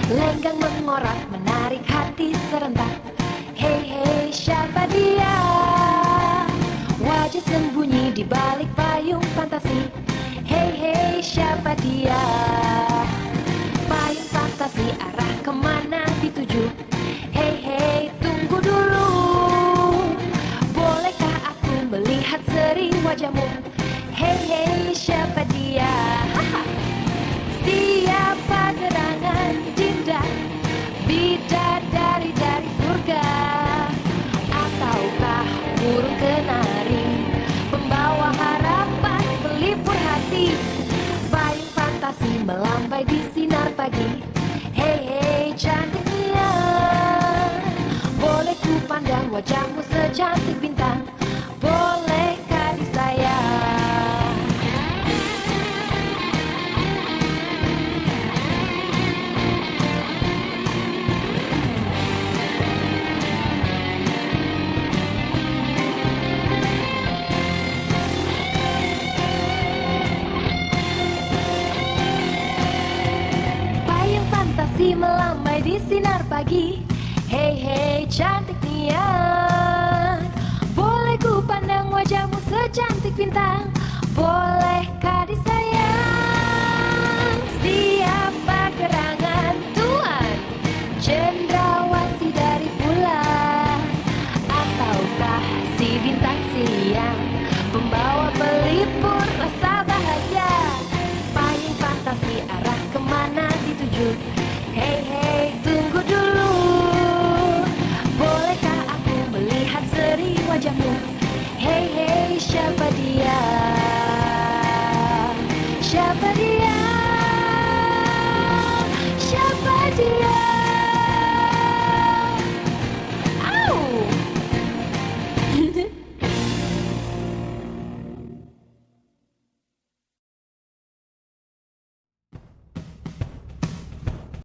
Lenggang mengorak menarik hati serentak. Hei hei siapa dia? Wajah sembunyi di balik payung fantasi. Hei hei siapa dia? Payung fantasi arah kemana dituju? Hei hei tunggu dulu. Bolehkah aku melihat seri wajahmu? Hei hei siapa dia? Siapa gerangan dinda, bidadari dari surga? Ataukah burung kenari, pembawa harapan, pelipur hati? Payung fantasi melambai di sinar pagi. Hei hei cantiknya, boleh ku pandang wajahmu secantik bintang? Bolehkah disayang? Fantasi melambai di sinar pagi. Hei hei cantik nian, boleh ku pandang wajahmu secantik bintang? Bolehkah disayang? Siapa gerangan Tuhan, cendrawasih dari bulan? Ataukah si bintang siang, pembawa pelipur rasa bahagia? Payung fantasi arah kemana dituju? Hei hei tunggu dulu. Bolehkah aku melihat seri wajahmu? Hei hei siapa dia?